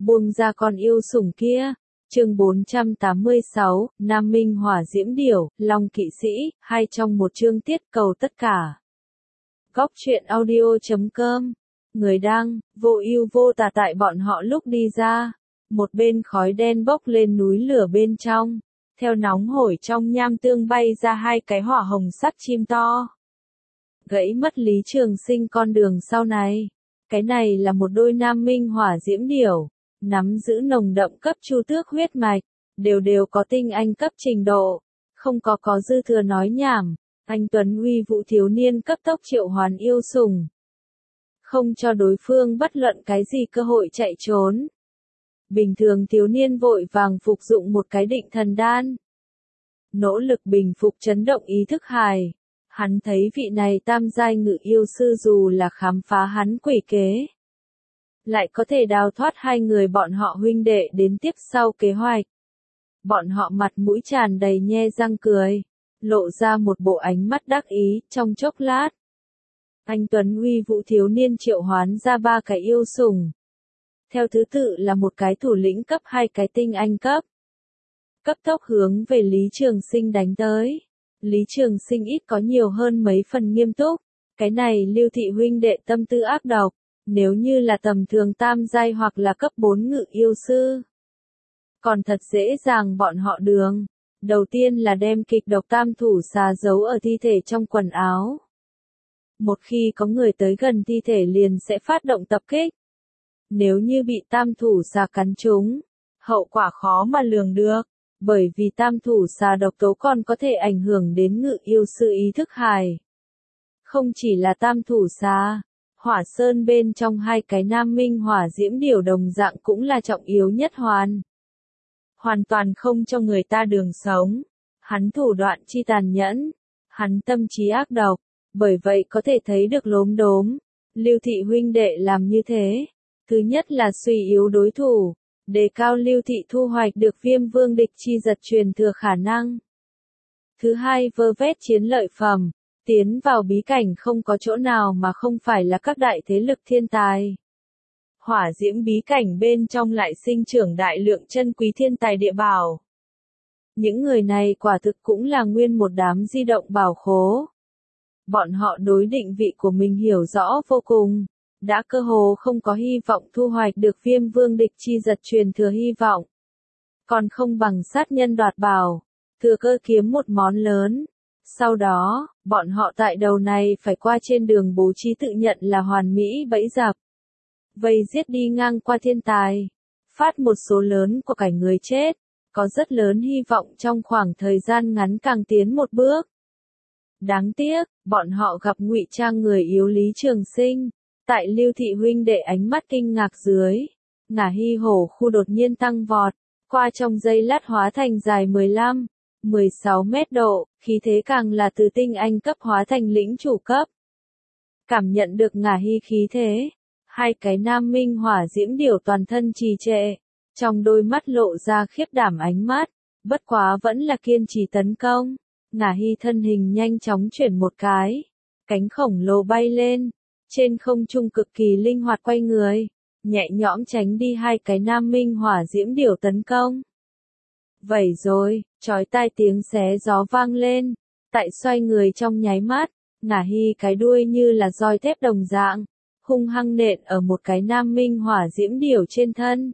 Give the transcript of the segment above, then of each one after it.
buông ra con yêu sủng kia. Chương 486, Nam Minh Hỏa Diễm Điểu, Long Kỵ Sĩ, hai trong một chương tiết cầu tất cả. Góc truyện audio.com. Người đăng, vô ưu vô tà. Tại bọn họ lúc đi ra, một bên khói đen bốc lên núi lửa bên trong, theo nóng hổi trong nham tương bay ra hai cái hỏa hồng sắt chim to. Gãy mất Lý Trường Sinh con đường sau này. Cái này là một đôi Nam Minh Hỏa Diễm Điểu, nắm giữ nồng đậm cấp chu tước huyết mạch, đều có tinh anh cấp trình độ, không có dư thừa nói nhảm. Anh tuấn uy vũ thiếu niên cấp tốc triệu hoán yêu sủng, không cho đối phương bất luận cái gì cơ hội chạy trốn. Bình thường thiếu niên vội vàng phục dụng một cái định thần đan, nỗ lực bình phục chấn động ý thức hài. Hắn thấy vị này tam giai ngự yêu sư dù là khám phá hắn quỷ kế, lại có thể đào thoát hai người bọn họ huynh đệ đến tiếp sau kế hoạch. Bọn họ mặt mũi tràn đầy nhe răng cười, lộ ra một bộ ánh mắt đắc ý. Trong chốc lát, anh tuấn uy vũ thiếu niên triệu hoán ra ba cái yêu sủng, theo thứ tự là một cái thủ lĩnh cấp, hai cái tinh anh cấp. Cấp tốc hướng về Lý Trường Sinh đánh tới. Lý Trường Sinh ít có nhiều hơn mấy phần nghiêm túc. Cái này Lưu thị huynh đệ tâm tư ác độc, nếu như là tầm thường tam giai hoặc là cấp 4 ngự yêu sư, còn thật dễ dàng bọn họ đường. Đầu tiên là đem kịch độc tam thủ xà giấu ở thi thể trong quần áo. Một khi có người tới gần thi thể liền sẽ phát động tập kích. Nếu như bị tam thủ xà cắn trúng, hậu quả khó mà lường được, bởi vì tam thủ xà độc tố còn có thể ảnh hưởng đến ngự yêu sư ý thức hài. Không chỉ là tam thủ xà, Hỏa Sơn bên trong hai cái Nam Minh Hỏa Diễm Điểu đồng dạng cũng là trọng yếu nhất hoàn toàn không cho người ta đường sống. Hắn thủ đoạn chi tàn nhẫn, hắn tâm trí ác độc, bởi vậy có thể thấy được lốm đốm. Lưu thị huynh đệ làm như thế, thứ nhất là suy yếu đối thủ, đề cao Lưu thị thu hoạch được Viêm Vương địch chi giật truyền thừa khả năng. Thứ hai, vơ vét chiến lợi phẩm, tiến vào bí cảnh không có chỗ nào mà không phải là các đại thế lực thiên tài. Hỏa diễm bí cảnh bên trong lại sinh trưởng đại lượng chân quý thiên tài địa bảo. Những người này quả thực cũng là nguyên một đám di động bảo khố. Bọn họ đối định vị của mình hiểu rõ vô cùng, đã cơ hồ không có hy vọng thu hoạch được Viêm Vương địch chi giật truyền thừa hy vọng. Còn không bằng sát nhân đoạt bảo, thừa cơ kiếm một món lớn. Sau đó, bọn họ tại đầu này phải qua trên đường bố trí tự nhận là hoàn mỹ bẫy dập, vây giết đi ngang qua thiên tài, phát một số lớn của cảnh người chết, có rất lớn hy vọng trong khoảng thời gian ngắn càng tiến một bước. Đáng tiếc, bọn họ gặp ngụy trang người yếu Lý Trường Sinh. Tại Lưu thị huynh đệ ánh mắt kinh ngạc dưới, ngả hy hổ khu đột nhiên tăng vọt, qua trong giây lát hóa thành dài 15-16 mét độ, khí thế càng là từ tinh anh cấp hóa thành lĩnh chủ cấp. Cảm nhận được ngả hy khí thế, hai cái Nam Minh Hỏa Diễm Điểu toàn thân trì trệ, trong đôi mắt lộ ra khiếp đảm ánh mắt, bất quá vẫn là kiên trì tấn công. Ngả hy thân hình nhanh chóng chuyển một cái, cánh khổng lồ bay lên, trên không trung cực kỳ linh hoạt quay người, nhẹ nhõm tránh đi hai cái Nam Minh Hỏa Diễm Điểu tấn công. Vậy rồi, chói tai tiếng xé gió vang lên, tại xoay người trong nháy mắt, ngả hy cái đuôi như là roi thép đồng dạng, hung hăng nện ở một cái Nam Minh Hỏa Diễm Điểu trên thân.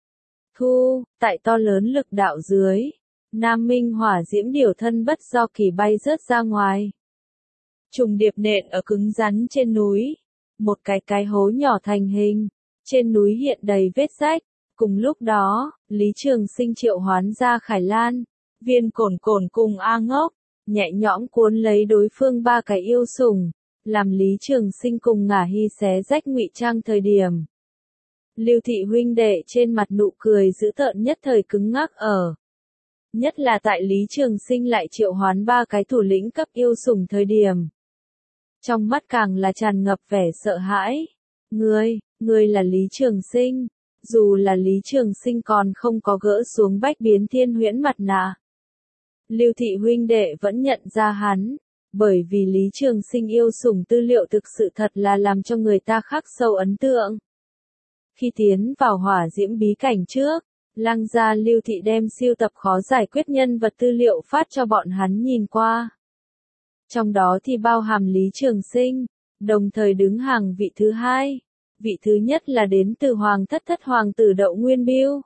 Tại to lớn lực đạo dưới, Nam Minh Hỏa Diễm Điểu thân bất do kỳ bay rớt ra ngoài. Trùng điệp nện ở cứng rắn trên núi, một cái hố nhỏ thành hình, trên núi hiện đầy vết rách. Cùng lúc đó, Lý Trường Sinh triệu hoán ra Khải Lan, Viên Cổn cùng A Ngốc, nhẹ nhõm cuốn lấy đối phương ba cái yêu sủng, làm Lý Trường Sinh cùng ngả hy xé rách ngụy trang thời điểm. Lưu thị huynh đệ trên mặt nụ cười dữ tợn nhất thời cứng ngắc ở. Nhất là tại Lý Trường Sinh lại triệu hoán ba cái thủ lĩnh cấp yêu sủng thời điểm. Trong mắt càng là tràn ngập vẻ sợ hãi. Ngươi là Lý Trường Sinh. Dù là Lý Trường Sinh còn không có gỡ xuống bách biến thiên huyễn mặt nạ, Lưu thị huynh đệ vẫn nhận ra hắn, bởi vì Lý Trường Sinh yêu sủng tư liệu thực sự thật là làm cho người ta khắc sâu ấn tượng. Khi tiến vào hỏa diễm bí cảnh trước, Lăng gia Lưu Thị đem siêu tập khó giải quyết nhân vật tư liệu phát cho bọn hắn nhìn qua. Trong đó thì bao hàm Lý Trường Sinh, đồng thời đứng hàng vị thứ hai. Vị thứ nhất là đến từ Hoàng thất thất hoàng tử Đậu Nguyên Bưu.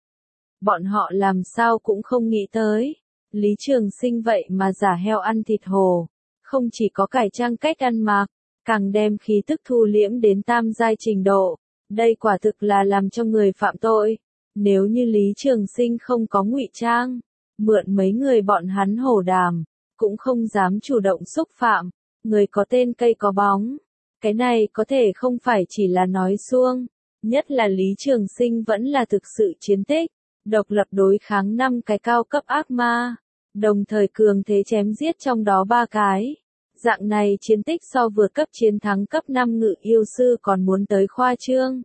Bọn họ làm sao cũng không nghĩ tới. Lý Trường Sinh vậy mà giả heo ăn thịt hổ. Không chỉ có cải trang cách ăn mặc, càng đem khí tức thu liễm đến tam giai trình độ. Đây quả thực là làm cho người phạm tội. Nếu như Lý Trường Sinh không có ngụy trang, mượn mấy người bọn hắn hổ đàm, cũng không dám chủ động xúc phạm. Người có tên cây có bóng. Cái này có thể không phải chỉ là nói suông. Nhất là Lý Trường Sinh vẫn là thực sự chiến tích. Độc lập đối kháng 5 cái cao cấp ác ma. Đồng thời cường thế chém giết trong đó 3 cái. Dạng này chiến tích so vừa cấp chiến thắng cấp 5 ngự yêu sư còn muốn tới khoa trương.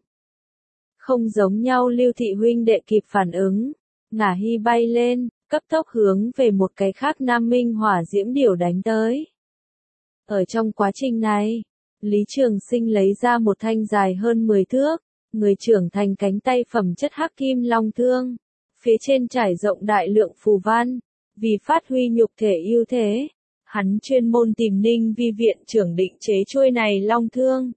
Không giống nhau Lưu Thị huynh đệ kịp phản ứng. Ngả Hy bay lên, cấp tốc hướng về một cái khác Nam Minh hỏa diễm điểu đánh tới. Ở trong quá trình này, Lý Trường Sinh lấy ra một thanh dài hơn 10 thước, người trưởng thành cánh tay phẩm chất hắc kim long thương. Phía trên trải rộng đại lượng phù văn, vì phát huy nhục thể ưu thế. Hắn chuyên môn tìm Ninh Vi viện trưởng định chế chuôi này long thương.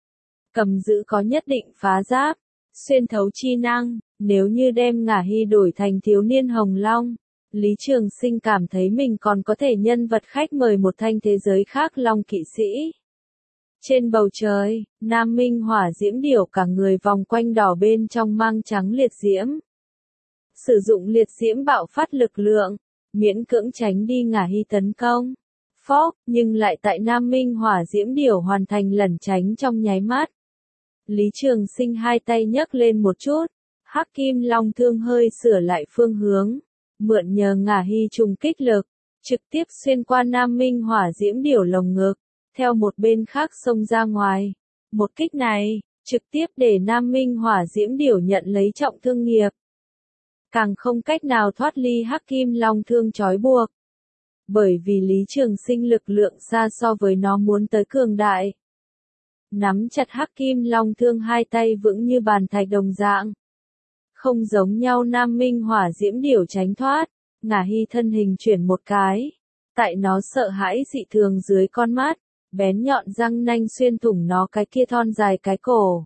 Cầm giữ có nhất định phá giáp, xuyên thấu chi năng, nếu như đem Ngả Hy đổi thành thiếu niên hồng long. Lý Trường Sinh cảm thấy mình còn có thể nhân vật khách mời một thanh thế giới khác long kỵ sĩ. Trên bầu trời, Nam Minh hỏa diễm điểu cả người vòng quanh đỏ bên trong mang trắng liệt diễm. Sử dụng liệt diễm bạo phát lực lượng, miễn cưỡng tránh đi Ngả Hy tấn công. Phốc, nhưng lại tại Nam Minh hỏa diễm điểu hoàn thành lẩn tránh trong nháy mắt. Lý Trường Sinh hai tay nhấc lên một chút, hắc kim long thương hơi sửa lại phương hướng, mượn nhờ Ngả Hy trùng kích lực, trực tiếp xuyên qua Nam Minh hỏa diễm điểu lồng ngực, theo một bên khác xông ra ngoài. Một kích này, trực tiếp để Nam Minh hỏa diễm điểu nhận lấy trọng thương nghiệp. Càng không cách nào thoát ly hắc kim long thương trói buộc. Bởi vì Lý Trường Sinh lực lượng xa so với nó muốn tới cường đại. Nắm chặt hắc kim long thương hai tay vững như bàn thạch đồng dạng. Không giống nhau Nam Minh hỏa diễm điểu tránh thoát, Ngả Hy thân hình chuyển một cái. Tại nó sợ hãi dị thường dưới con mắt, bén nhọn răng nanh xuyên thủng nó cái kia thon dài cái cổ.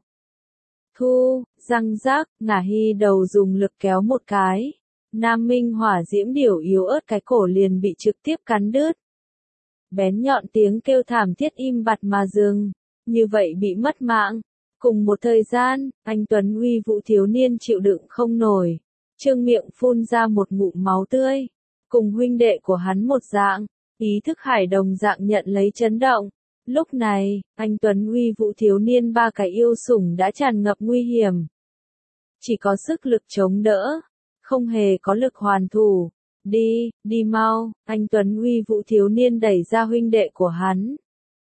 Thu, răng rác, Ngả Hy đầu dùng lực kéo một cái. Nam Minh hỏa diễm điểu yếu ớt cái cổ liền bị trực tiếp cắn đứt. Bén nhọn tiếng kêu thảm thiết im bặt mà dừng, như vậy bị mất mạng. Cùng một thời gian, anh Tuấn uy vũ thiếu niên chịu đựng không nổi, trương miệng phun ra một ngụm máu tươi. Cùng huynh đệ của hắn một dạng, ý thức hải đồng dạng nhận lấy chấn động. Lúc này, anh Tuấn uy vũ thiếu niên ba cái yêu sủng đã tràn ngập nguy hiểm. Chỉ có sức lực chống đỡ, không hề có lực hoàn thủ. Đi, đi mau, anh Tuấn uy vũ thiếu niên đẩy ra huynh đệ của hắn.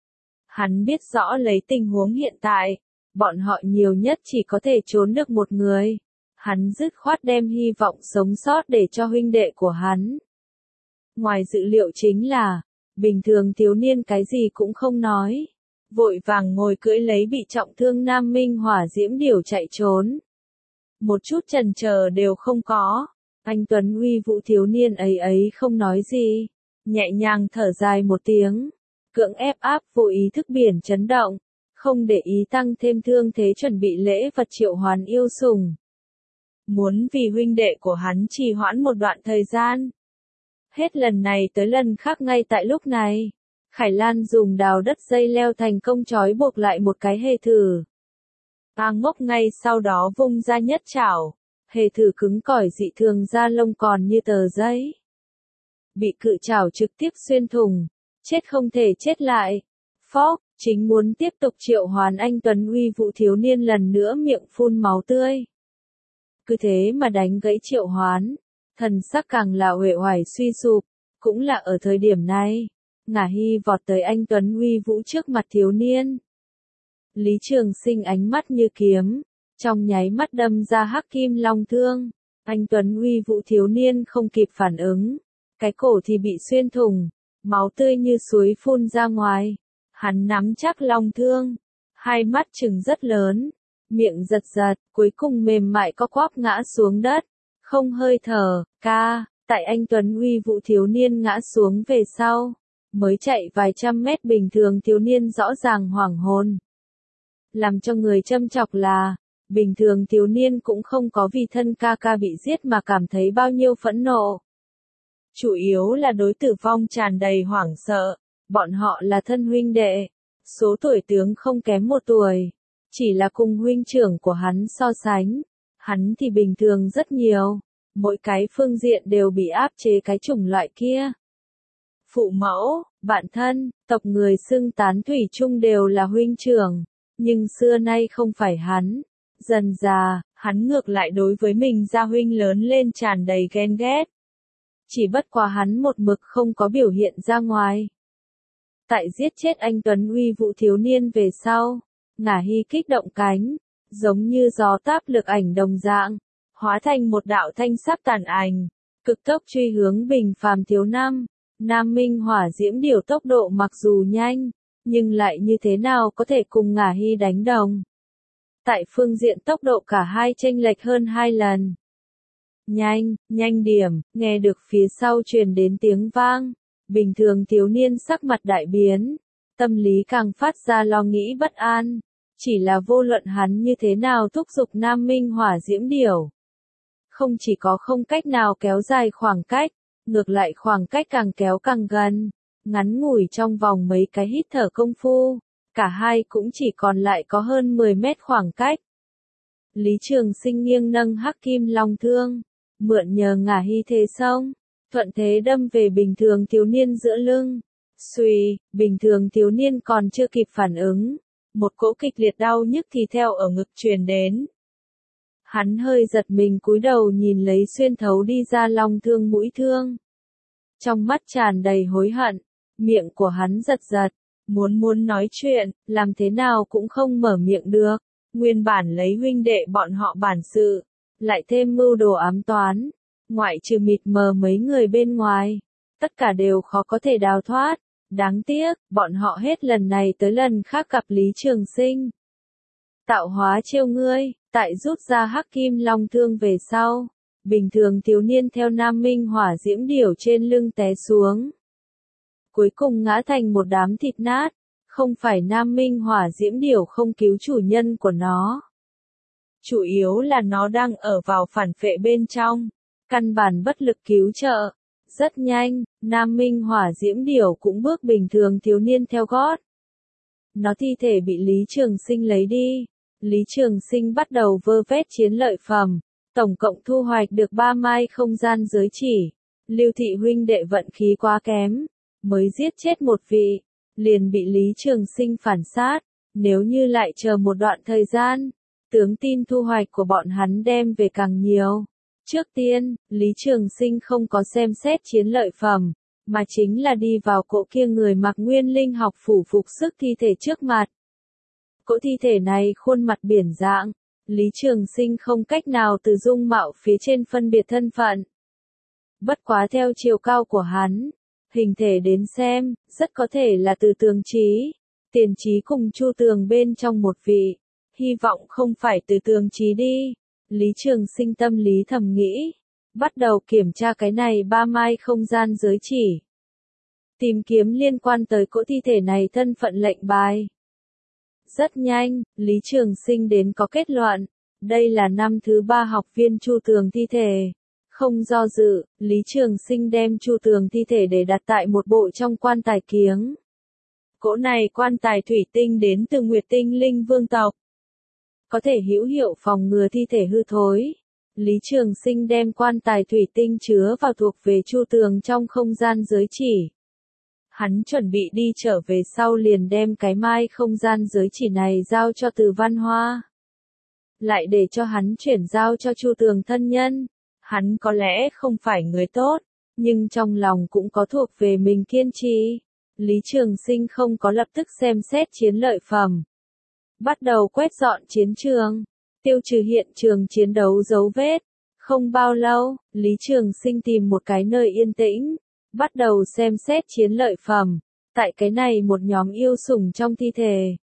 Hắn biết rõ lấy tình huống hiện tại, bọn họ nhiều nhất chỉ có thể trốn được một người. Hắn dứt khoát đem hy vọng sống sót để cho huynh đệ của hắn. Ngoài dự liệu chính là, bình thường thiếu niên cái gì cũng không nói. Vội vàng ngồi cưỡi lấy bị trọng thương Nam Minh hỏa diễm điểu chạy trốn. Một chút chần chờ đều không có. Anh Tuấn uy vũ thiếu niên ấy không nói gì. Nhẹ nhàng thở dài một tiếng. Cưỡng ép áp vô ý thức biển chấn động. Không để ý tăng thêm thương thế chuẩn bị lễ vật triệu hoán yêu sủng. Muốn vì huynh đệ của hắn trì hoãn một đoạn thời gian. Hết lần này tới lần khác ngay tại lúc này. Khải Lan dùng đào đất dây leo thành công trói buộc lại một cái hề thử. A Ngốc ngay sau đó vung ra nhất chảo. Hề thử cứng cỏi dị thường da lông còn như tờ giấy. Bị cự chảo trực tiếp xuyên thủng. Chết không thể chết lại. Phốc, chính muốn tiếp tục triệu hoán anh Tuấn uy vũ thiếu niên lần nữa miệng phun máu tươi. Cứ thế mà đánh gãy triệu hoán. Thần sắc càng là uể oải suy sụp. Cũng là ở thời điểm này. Ngả Hy vọt tới anh Tuấn uy vũ trước mặt thiếu niên. Lý Trường Sinh ánh mắt như kiếm. Trong nháy mắt đâm ra hắc kim long thương. Anh Tuấn uy vũ thiếu niên không kịp phản ứng. Cái cổ thì bị xuyên thủng. Máu tươi như suối phun ra ngoài. Hắn nắm chắc long thương. Hai mắt trừng rất lớn. miệng giật giật, cuối cùng mềm mại co quắp ngã xuống đất, không hơi thở. Tại anh tuấn uy vũ thiếu niên ngã xuống về sau, mới chạy vài trăm mét bình thường thiếu niên rõ ràng hoảng hồn. Làm cho người châm chọc là, bình thường thiếu niên cũng không có vì thân ca bị giết mà cảm thấy bao nhiêu phẫn nộ. Chủ yếu là đối tử vong tràn đầy hoảng sợ, bọn họ là thân huynh đệ, số tuổi tướng không kém 1 tuổi, chỉ là cùng huynh trưởng của hắn so sánh, hắn thì bình thường rất nhiều, mỗi cái phương diện đều bị áp chế cái chủng loại kia. Phụ mẫu, bạn thân, tộc người xưng tán thủy chung đều là huynh trưởng, nhưng xưa nay không phải hắn. Dần già, hắn ngược lại đối với mình gia huynh lớn lên tràn đầy ghen ghét. Chỉ bất quá hắn một mực không có biểu hiện ra ngoài. Tại giết chết anh tuấn uy vũ thiếu niên về sau, Ngả Hy kích động cánh, giống như gió táp lực ảnh đồng dạng, hóa thành một đạo thanh sắc tàn ảnh, cực tốc truy hướng bình phàm thiếu năm. Nam Minh Hỏa Diễm Điểu tốc độ mặc dù nhanh, nhưng lại như thế nào có thể cùng Ngả Hy đánh đồng. Tại phương diện tốc độ cả hai chênh lệch hơn 2 lần. Nhanh điểm, nghe được phía sau truyền đến tiếng vang. Bình thường thiếu niên sắc mặt đại biến, tâm lý càng phát ra lo nghĩ bất an. Chỉ là vô luận hắn như thế nào thúc giục Nam Minh Hỏa Diễm Điểu. Không chỉ có không cách nào kéo dài khoảng cách, ngược lại khoảng cách càng kéo càng gần. Ngắn ngủi trong vòng mấy cái hít thở công phu, cả hai cũng chỉ còn lại có hơn 10 mét khoảng cách. Lý Trường Sinh nghiêng nâng hắc kim long thương, mượn nhờ Ngả Hy thế xông, thuận thế đâm về bình thường thiếu niên giữa lưng. Xuy, bình thường thiếu niên còn chưa kịp phản ứng, một cỗ kịch liệt đau nhức thì theo ở ngực truyền đến. Hắn hơi giật mình cúi đầu nhìn lấy xuyên thấu đi ra long thương mũi thương. Trong mắt tràn đầy hối hận, miệng của hắn giật giật, muốn nói chuyện, làm thế nào cũng không mở miệng được. Nguyên bản lấy huynh đệ bọn họ bản sự, lại thêm mưu đồ ám toán, ngoại trừ mịt mờ mấy người bên ngoài, tất cả đều khó có thể đào thoát. Đáng tiếc, bọn họ hết lần này tới lần khác gặp Lý Trường Sinh. Tạo hóa trêu ngươi, tại rút ra hắc kim long thương về sau, bình thường thiếu niên theo Nam Minh Hỏa Diễm Điểu trên lưng té xuống. Cuối cùng ngã thành một đám thịt nát, không phải Nam Minh Hỏa Diễm Điểu không cứu chủ nhân của nó. Chủ yếu là nó đang ở vào phản phệ bên trong, căn bản bất lực cứu trợ. Rất nhanh, Nam Minh Hỏa Diễm Điểu cũng bước bình thường thiếu niên theo gót. Nó thi thể bị Lý Trường Sinh lấy đi. Lý Trường Sinh bắt đầu vơ vét chiến lợi phẩm, tổng cộng thu hoạch được 3 mai không gian giới chỉ. Lưu Thị huynh đệ vận khí quá kém, mới giết chết một vị, liền bị Lý Trường Sinh phản sát. Nếu như lại chờ một đoạn thời gian, tướng tin thu hoạch của bọn hắn đem về càng nhiều. Trước tiên, Lý Trường Sinh không có xem xét chiến lợi phẩm, mà chính là đi vào cỗ kia người mặc nguyên linh học phủ phục sức thi thể trước mặt. Cỗ thi thể này khuôn mặt biển dạng, Lý Trường Sinh không cách nào từ dung mạo phía trên phân biệt thân phận. Bất quá theo chiều cao của hắn, hình thể đến xem, rất có thể là từ Tường Chí, Tiền Chí cùng Chu Tường bên trong một vị. Hy vọng không phải từ Tường Chí đi. Lý Trường Sinh tâm lý thầm nghĩ, bắt đầu kiểm tra cái này 3 mai không gian giới chỉ. Tìm kiếm liên quan tới cỗ thi thể này thân phận lệnh bài. Rất nhanh, Lý Trường Sinh đến có kết luận, đây là năm thứ 3 học viên Chu Tường thi thể. Không do dự, Lý Trường Sinh đem Chu Tường thi thể để đặt tại một bộ trong quan tài kiếng. Cỗ này quan tài thủy tinh đến từ Nguyệt Tinh Linh Vương tộc. Có thể hữu hiệu phòng ngừa thi thể hư thối. Lý Trường Sinh đem quan tài thủy tinh chứa vào thuộc về Chu Tường trong không gian giới chỉ. Hắn chuẩn bị đi trở về sau liền đem cái mai không gian giới chỉ này giao cho Từ Văn Hoa. Lại để cho hắn chuyển giao cho Chu Tường thân nhân. Hắn có lẽ không phải người tốt, nhưng trong lòng cũng có thuộc về mình kiên trì. Lý Trường Sinh không có lập tức xem xét chiến lợi phẩm. Bắt đầu quét dọn chiến trường, tiêu trừ hiện trường chiến đấu dấu vết. Không bao lâu, Lý Trường Sinh tìm một cái nơi yên tĩnh, bắt đầu xem xét chiến lợi phẩm. Tại cái này một nhóm yêu sủng trong thi thể,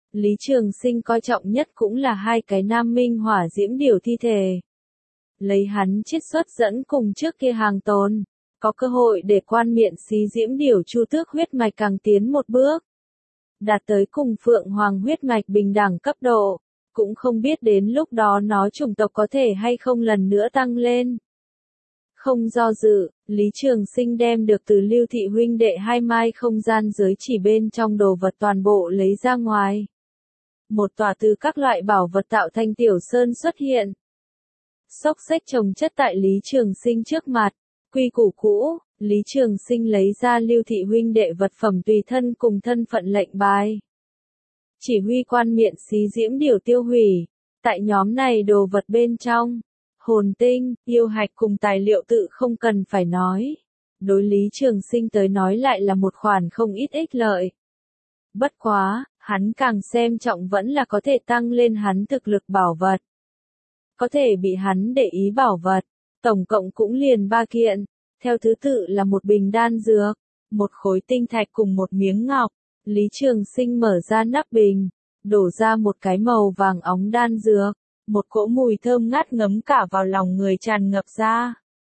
Lý Trường Sinh coi trọng nhất cũng là hai cái nam minh hỏa diễm điểu thi thể. Lấy hắn chiết xuất dẫn cùng trước kia hàng tồn, có cơ hội để quan miện xí diễm điểu chu tước huyết mạch càng tiến một bước. Đạt tới cùng Phượng Hoàng huyết mạch bình đẳng cấp độ, cũng không biết đến lúc đó nó chủng tộc có thể hay không lần nữa tăng lên. Không do dự, Lý Trường Sinh đem được từ Lưu Thị huynh đệ hai mai không gian giới chỉ bên trong đồ vật toàn bộ lấy ra ngoài. Một tòa từ các loại bảo vật tạo thành tiểu sơn xuất hiện. Xốc xếch chồng chất tại Lý Trường Sinh trước mặt, quy củ cũ, Lý Trường Sinh lấy ra Lưu Thị huynh đệ vật phẩm tùy thân cùng thân phận lệnh bài. Chỉ huy quan miện xí diễm điểu tiêu hủy, tại nhóm này đồ vật bên trong, hồn tinh, yêu hạch cùng tài liệu tự không cần phải nói. Đối Lý Trường Sinh tới nói lại là một khoản không ít ích lợi. Bất quá, hắn càng xem trọng vẫn là có thể tăng lên hắn thực lực bảo vật. Có thể bị hắn để ý bảo vật, tổng cộng cũng liền 3 kiện, theo thứ tự là một bình đan dược, một khối tinh thạch cùng một miếng ngọc. Lý Trường Sinh mở ra nắp bình, đổ ra một cái màu vàng óng đan dược, một cỗ mùi thơm ngát ngấm cả vào lòng người tràn ngập ra.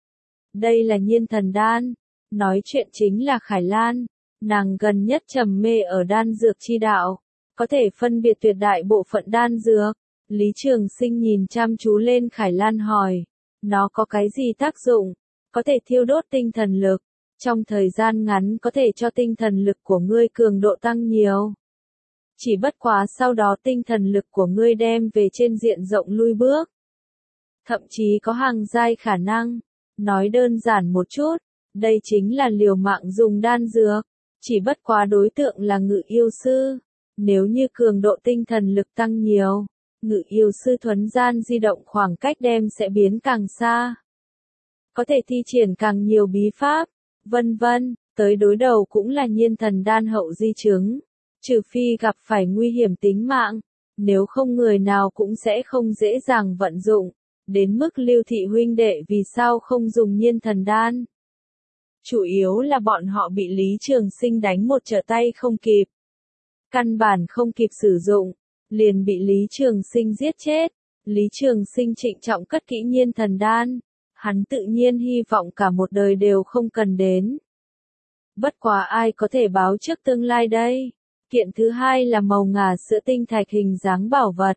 Đây là Nhiên Thần Đan, nói chuyện chính là Khải Lan, nàng gần nhất trầm mê ở đan dược chi đạo, có thể phân biệt tuyệt đại bộ phận đan dược. Lý Trường Sinh nhìn chăm chú lên Khải Lan hỏi, nó có cái gì tác dụng? Có thể thiêu đốt tinh thần lực, trong thời gian ngắn có thể cho tinh thần lực của ngươi cường độ tăng nhiều. Chỉ bất quá sau đó tinh thần lực của ngươi đem về trên diện rộng lui bước. Thậm chí có hàng giai khả năng. Nói đơn giản một chút, đây chính là liều mạng dùng đan dược. Chỉ bất quá đối tượng là ngự yêu sư. Nếu như cường độ tinh thần lực tăng nhiều, ngự yêu sư thuấn gian di động khoảng cách đem sẽ biến càng xa. Có thể thi triển càng nhiều bí pháp, vân vân, tới đối đầu cũng là Nhiên Thần Đan hậu di chứng. Trừ phi gặp phải nguy hiểm tính mạng, nếu không người nào cũng sẽ không dễ dàng vận dụng. Đến mức Lưu Thị huynh đệ vì sao không dùng Nhiên Thần Đan. Chủ yếu là bọn họ bị Lý Trường Sinh đánh một trở tay không kịp. Căn bản không kịp sử dụng, liền bị Lý Trường Sinh giết chết. Lý Trường Sinh trịnh trọng cất kỹ Nhiên Thần Đan. Hắn tự nhiên hy vọng cả một đời đều không cần đến. Bất quá ai có thể báo trước tương lai đây? Kiện thứ hai là màu ngà sữa tinh thạch hình dáng bảo vật.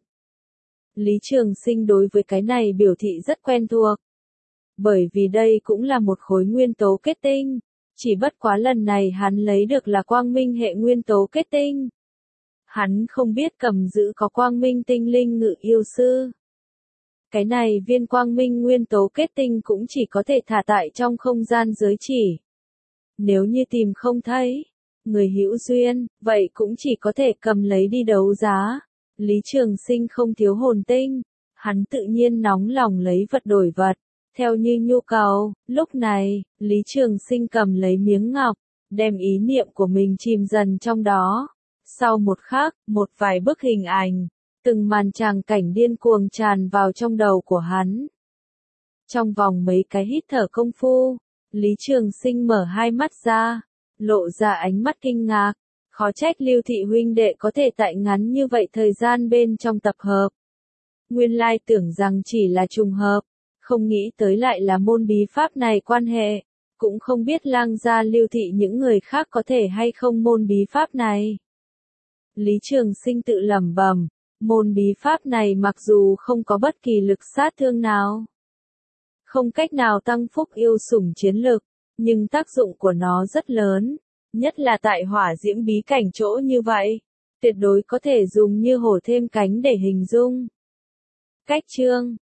Lý Trường Sinh đối với cái này biểu thị rất quen thuộc. Bởi vì đây cũng là một khối nguyên tố kết tinh. Chỉ bất quá lần này hắn lấy được là quang minh hệ nguyên tố kết tinh. Hắn không biết cầm giữ có quang minh tinh linh ngự yêu sư. Cái này viên quang minh nguyên tố kết tinh cũng chỉ có thể thả tại trong không gian giới chỉ. Nếu như tìm không thấy, người hữu duyên, vậy cũng chỉ có thể cầm lấy đi đấu giá. Lý Trường Sinh không thiếu hồn tinh, hắn tự nhiên nóng lòng lấy vật đổi vật, theo như nhu cầu. Lúc này, Lý Trường Sinh cầm lấy miếng ngọc, đem ý niệm của mình chìm dần trong đó. Sau một khắc, một vài bức hình ảnh, từng màn tràng cảnh điên cuồng tràn vào trong đầu của hắn. Trong vòng mấy cái hít thở công phu, Lý Trường Sinh mở hai mắt ra, lộ ra ánh mắt kinh ngạc. Khó trách Lưu Thị huynh đệ có thể tại ngắn như vậy thời gian bên trong tập hợp. Nguyên lai tưởng rằng chỉ là trùng hợp, không nghĩ tới lại là môn bí pháp này quan hệ, cũng không biết Lang gia Lưu Thị những người khác có thể hay không môn bí pháp này. Lý Trường Sinh tự lẩm bẩm, môn bí pháp này mặc dù không có bất kỳ lực sát thương nào, không cách nào tăng phúc yêu sủng chiến lực, nhưng tác dụng của nó rất lớn. Nhất là tại hỏa diễm bí cảnh chỗ như vậy, tuyệt đối có thể dùng như hổ thêm cánh để hình dung. Cách chương